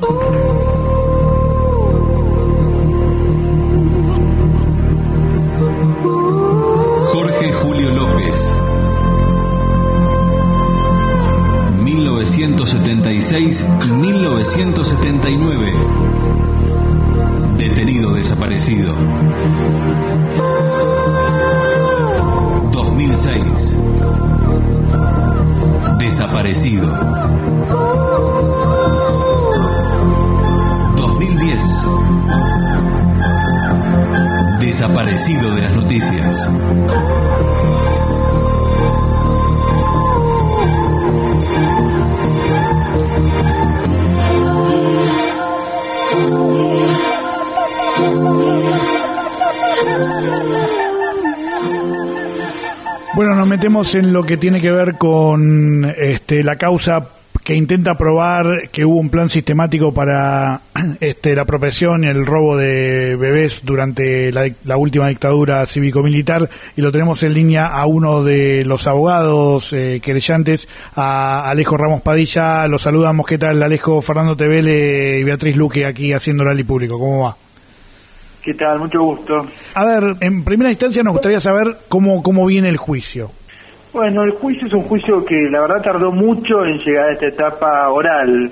Jorge Julio López, 1976-1979, detenido desaparecido. 2006, desaparecido. 2010, desaparecido de las noticias. Bueno, nos metemos en lo que tiene que ver con la causa que intenta probar que hubo un plan sistemático para la apropiación y el robo de bebés durante la última dictadura cívico-militar, y lo tenemos en línea a uno de los abogados querellantes, a Alejo Ramos Padilla. Los saludamos. ¿Qué tal, Alejo? Fernando Tevele y Beatriz Luque aquí haciendo Oral y Público. ¿Cómo va? ¿Qué tal? Mucho gusto. A ver, en primera instancia nos gustaría saber cómo viene el juicio. Bueno, el juicio es un juicio que la verdad tardó mucho en llegar a esta etapa oral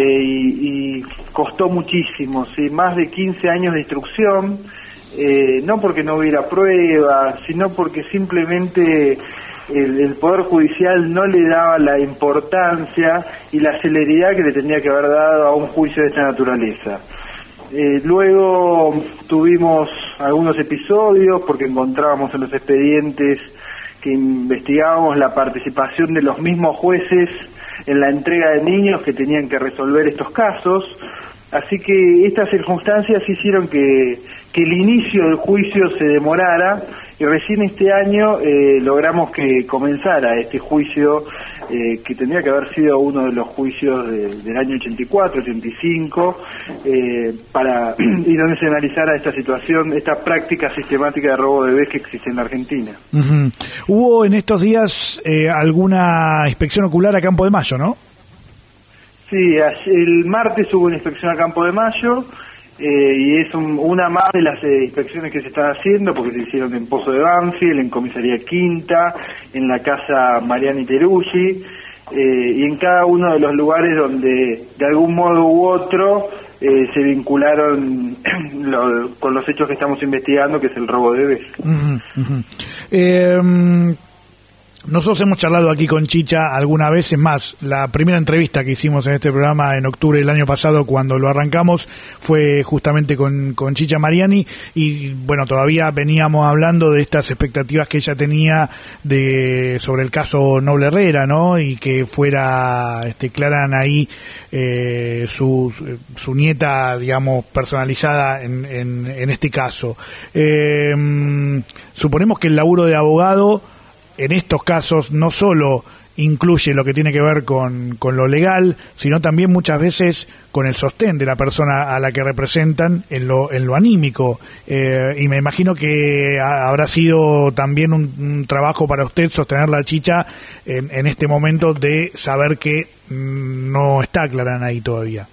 y costó muchísimo, ¿sí? Más de 15 años de instrucción, no porque no hubiera pruebas, sino porque simplemente el Poder Judicial no le daba la importancia y la celeridad que le tendría que haber dado a un juicio de esta naturaleza. Luego tuvimos algunos episodios porque encontrábamos en los expedientes que investigábamos la participación de los mismos jueces en la entrega de niños que tenían que resolver estos casos, así que estas circunstancias hicieron que el inicio del juicio se demorara, y recién este año logramos que comenzara este juicio que tendría que haber sido uno de los juicios del año 84, 85, y donde se analizara esta situación, esta práctica sistemática de robo de bebés que existe en la Argentina. Uh-huh. Hubo en estos días alguna inspección ocular a Campo de Mayo, ¿no? Sí, el martes hubo una inspección a Campo de Mayo, y es una más de las inspecciones que se están haciendo, porque se hicieron en Pozo de Banfield, en Comisaría Quinta, en la Casa Mariani Teruggi, y en cada uno de los lugares donde de algún modo u otro se vincularon con los hechos que estamos investigando, que es el robo de bebés. Uh-huh, uh-huh. Nosotros hemos charlado aquí con Chicha alguna vez, es más, la primera entrevista que hicimos en este programa en octubre del año pasado, cuando lo arrancamos, fue justamente con Chicha Mariani, y bueno, todavía veníamos hablando de estas expectativas que ella tenía sobre el caso Noble Herrera, ¿no? Y que fuera Clara Anaí, su nieta, digamos, personalizada en este caso. Suponemos que el laburo de abogado en estos casos no solo incluye lo que tiene que ver con lo legal, sino también muchas veces con el sostén de la persona a la que representan en lo anímico. Y me imagino que habrá sido también un trabajo para usted sostener la Chicha en este momento de saber que no está Clara ahí todavía.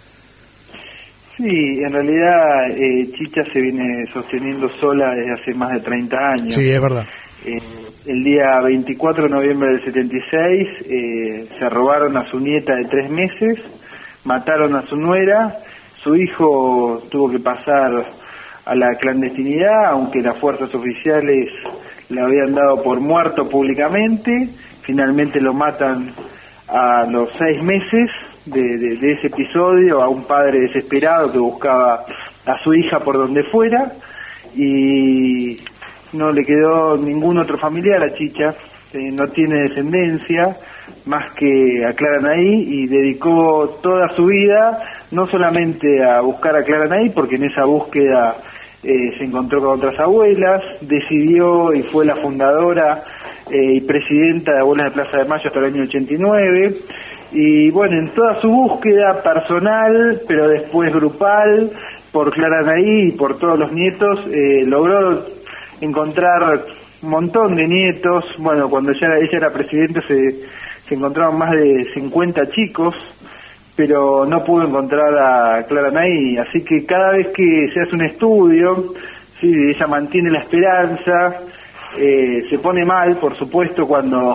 Sí, en realidad Chicha se viene sosteniendo sola desde hace más de 30 años. Sí, es verdad. El día 24 de noviembre del 76 se robaron a su nieta de 3 meses, mataron a su nuera, su hijo tuvo que pasar a la clandestinidad, aunque las fuerzas oficiales le habían dado por muerto públicamente. Finalmente lo matan a los 6 meses de ese episodio, a un padre desesperado que buscaba a su hija por donde fuera, y no le quedó ningún otro familiar a Chicha, no tiene descendencia más que a Clara Anaí, y dedicó toda su vida no solamente a buscar a Clara Anaí, porque en esa búsqueda se encontró con otras abuelas, decidió y fue la fundadora y presidenta de Abuelas de Plaza de Mayo hasta el año 89, y bueno, en toda su búsqueda personal, pero después grupal, por Clara Anaí y por todos los nietos, logró encontrar un montón de nietos. Bueno, cuando ella era presidenta se encontraron más de 50 chicos, pero no pudo encontrar a Clara Nay, así que cada vez que se hace un estudio, sí, ella mantiene la esperanza, se pone mal, por supuesto, cuando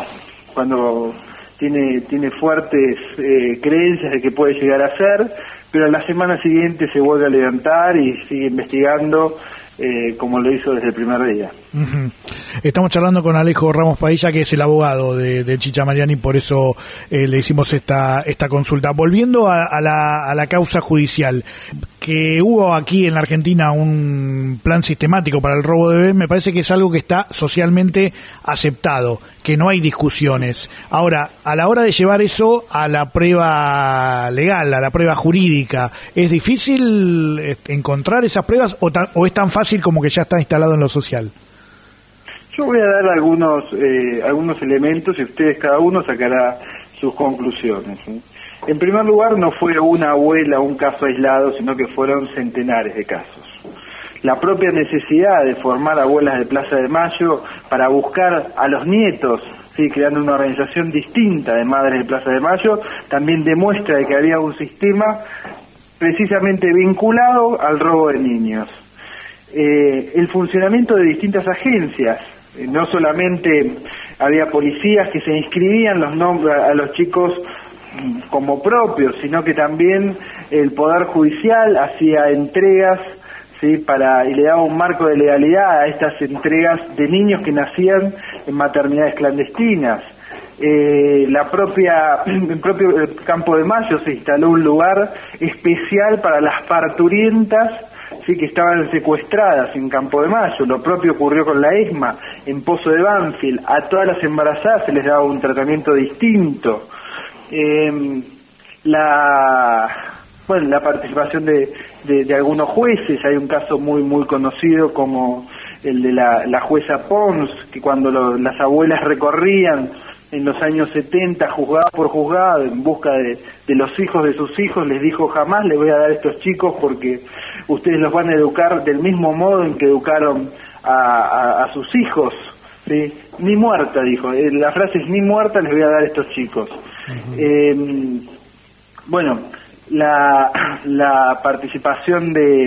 tiene fuertes creencias de que puede llegar a ser, pero a la semana siguiente se vuelve a levantar y sigue investigando, como lo hizo desde el primer día. Uh-huh. Estamos charlando con Alejo Ramos Padilla, que es el abogado de Chicha Mariani, por eso le hicimos esta consulta. Volviendo a la causa judicial, que hubo aquí en la Argentina un plan sistemático para el robo de bebés, me parece que es algo que está socialmente aceptado, que no hay discusiones. Ahora, a la hora de llevar eso a la prueba legal, a la prueba jurídica, ¿es difícil encontrar esas pruebas o es tan fácil como que ya está instalado en lo social? Yo voy a dar algunos elementos y ustedes cada uno sacará sus conclusiones, ¿sí? En primer lugar, no fue una abuela un caso aislado, sino que fueron centenares de casos. La propia necesidad de formar abuelas de Plaza de Mayo para buscar a los nietos, ¿sí?, creando una organización distinta de madres de Plaza de Mayo, también demuestra de que había un sistema precisamente vinculado al robo de niños. El funcionamiento de distintas agencias, no solamente había policías que se inscribían los nombres a los chicos como propios, sino que también el Poder Judicial hacía entregas, ¿sí?, y le daba un marco de legalidad a estas entregas de niños que nacían en maternidades clandestinas. El propio Campo de Mayo se instaló un lugar especial para las parturientas, sí, que estaban secuestradas en Campo de Mayo. Lo propio ocurrió con la ESMA en Pozo de Banfield. A todas las embarazadas se les daba un tratamiento distinto. La participación de algunos jueces. Hay un caso muy conocido como el de la jueza Pons, que cuando las abuelas recorrían en los años 70 juzgado por juzgado en busca de los hijos de sus hijos, les dijo: jamás les voy a dar a estos chicos porque ustedes los van a educar del mismo modo en que educaron a sus hijos, ¿sí? Ni muerta, dijo. La frase es: ni muerta les voy a dar a estos chicos. Uh-huh. La participación de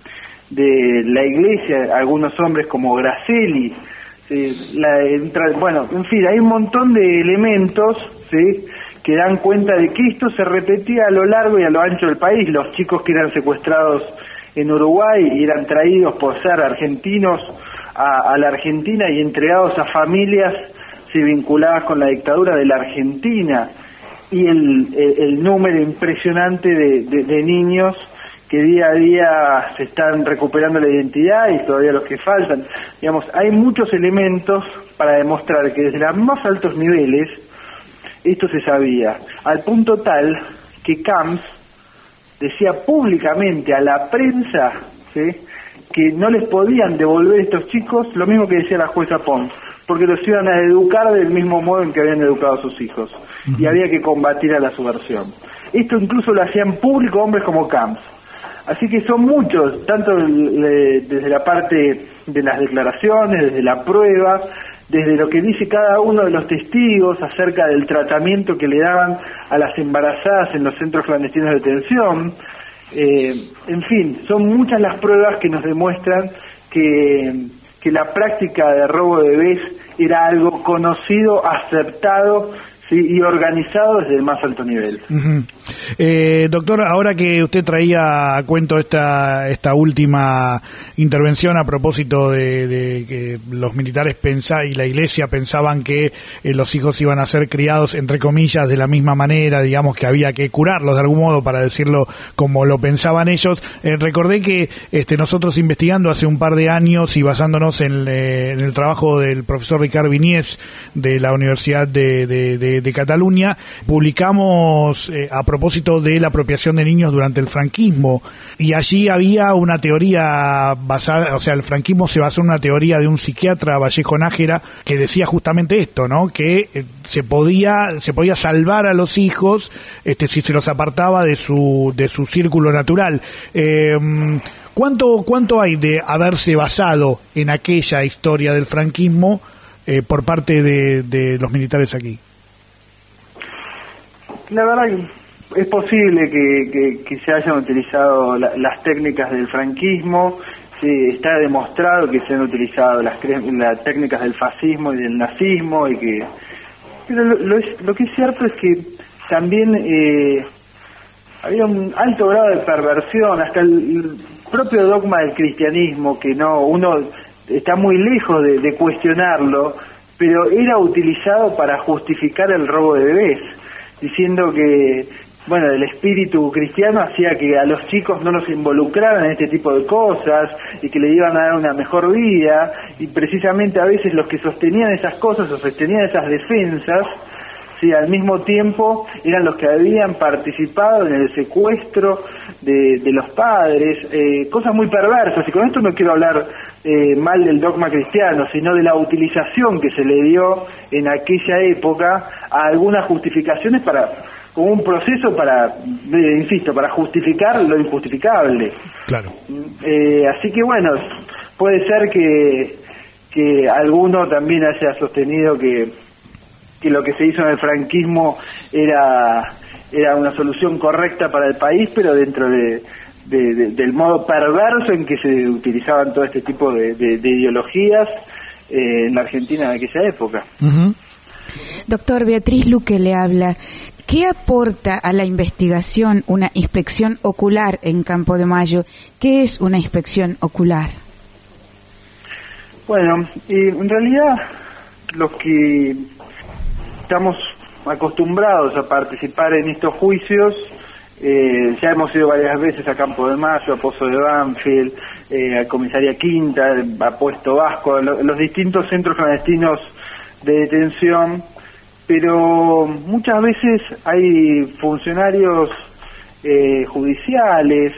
la Iglesia, algunos hombres como Gracelli, ¿sí? En fin, hay un montón de elementos, ¿sí?, que dan cuenta de que esto se repetía a lo largo y a lo ancho del país. Los chicos que eran secuestrados en Uruguay y eran traídos por ser argentinos a la Argentina y entregados a familias, ¿sí?, vinculadas con la dictadura de la Argentina, y el número impresionante de niños que día a día se están recuperando la identidad y todavía los que faltan. Digamos, hay muchos elementos para demostrar que desde los más altos niveles esto se sabía, al punto tal que Camps decía públicamente a la prensa, ¿sí?, que no les podían devolver estos chicos, lo mismo que decía la jueza Pons, porque los iban a educar del mismo modo en que habían educado a sus hijos, y había que combatir a la subversión. Esto incluso lo hacían público hombres como Camps. Así que son muchos, tanto desde la parte de las declaraciones, desde la prueba, desde lo que dice cada uno de los testigos acerca del tratamiento que le daban a las embarazadas en los centros clandestinos de detención. En fin, son muchas las pruebas que nos demuestran que la práctica de robo de bebés era algo conocido, aceptado, ¿sí?, y organizado desde el más alto nivel. Uh-huh. Doctor, ahora que usted traía a cuento esta última intervención a propósito de que los militares y la Iglesia pensaban que los hijos iban a ser criados, entre comillas, de la misma manera, digamos que había que curarlos de algún modo, para decirlo como lo pensaban ellos, recordé que nosotros investigando hace un par de años y basándonos en el trabajo del profesor Ricard Viñés de la Universidad de Cataluña, publicamos a propósito de la apropiación de niños durante el franquismo, y allí había una teoría basada, o sea, el franquismo se basó en una teoría de un psiquiatra, Vallejo Nájera, que decía justamente esto, ¿no?, que se podía salvar a los hijos si se los apartaba de su círculo natural. ¿Cuánto hay de haberse basado en aquella historia del franquismo por parte de los militares aquí? La verdad Es posible que se hayan utilizado las técnicas del franquismo. Sí, está demostrado que se han utilizado las técnicas del fascismo y del nazismo, pero lo que es cierto es que también había un alto grado de perversión, hasta el propio dogma del cristianismo, que uno está muy lejos de cuestionarlo, pero era utilizado para justificar el robo de bebés, diciendo que el espíritu cristiano hacía que a los chicos no los involucraran en este tipo de cosas y que le iban a dar una mejor vida, y precisamente a veces los que sostenían esas cosas o sostenían esas defensas, sí, al mismo tiempo eran los que habían participado en el secuestro de los padres, cosas muy perversas. Y con esto no quiero hablar mal del dogma cristiano, sino de la utilización que se le dio en aquella época a algunas justificaciones como un proceso para justificar lo injustificable. Claro. Así que puede ser que alguno también haya sostenido que lo que se hizo en el franquismo era una solución correcta para el país, pero dentro del modo perverso en que se utilizaban todo este tipo de ideologías en la Argentina de aquella época. Uh-huh. Doctor, Beatriz Luque le habla. ¿Qué aporta a la investigación una inspección ocular en Campo de Mayo? ¿Qué es una inspección ocular? Bueno, en realidad los que estamos acostumbrados a participar en estos juicios, ya hemos ido varias veces a Campo de Mayo, a Pozo de Banfield, a Comisaría Quinta, a Puesto Vasco, a los distintos centros clandestinos de detención, pero muchas veces hay funcionarios judiciales,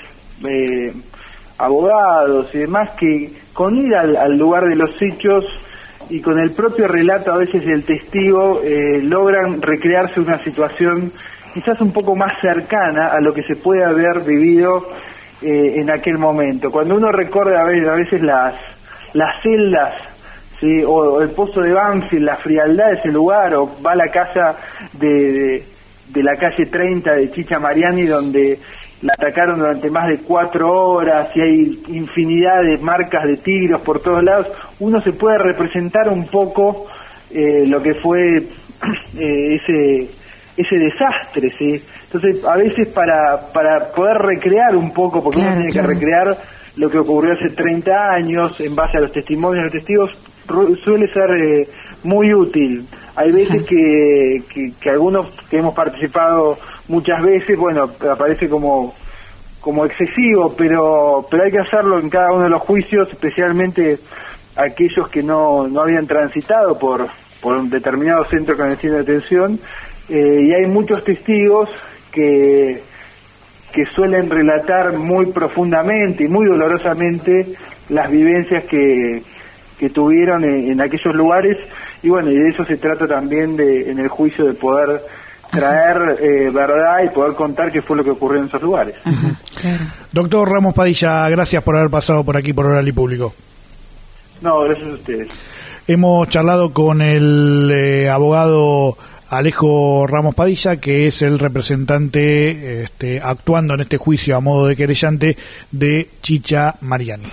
abogados y demás que con ir al lugar de los hechos y con el propio relato a veces del testigo logran recrearse una situación quizás un poco más cercana a lo que se puede haber vivido en aquel momento. Cuando uno recorre a veces las celdas, ¿sí? o el Pozo de Banfield, la frialdad de ese lugar, o va a la casa de la calle 30 de Chicha Mariani, donde la atacaron durante más de 4 horas y hay infinidad de marcas de tiros por todos lados, uno se puede representar un poco lo que fue ese desastre, ¿sí? Entonces, a veces para poder recrear un poco, porque uno tiene que recrear lo que ocurrió hace 30 años en base a los testimonios de los testigos, suele ser muy útil. Hay veces que algunos que hemos participado muchas veces, aparece como excesivo, pero hay que hacerlo en cada uno de los juicios, especialmente aquellos que no habían transitado por un determinado centro clandestino de detención, y hay muchos testigos que suelen relatar muy profundamente y muy dolorosamente las vivencias que tuvieron en aquellos lugares, y de eso se trata también en el juicio, de poder traer verdad y poder contar qué fue lo que ocurrió en esos lugares. Ajá, claro. Doctor Ramos Padilla, gracias por haber pasado por aquí por Oral y Público. No, gracias a ustedes. Hemos charlado con el abogado Alejo Ramos Padilla, que es el representante actuando en este juicio a modo de querellante de Chicha Mariani.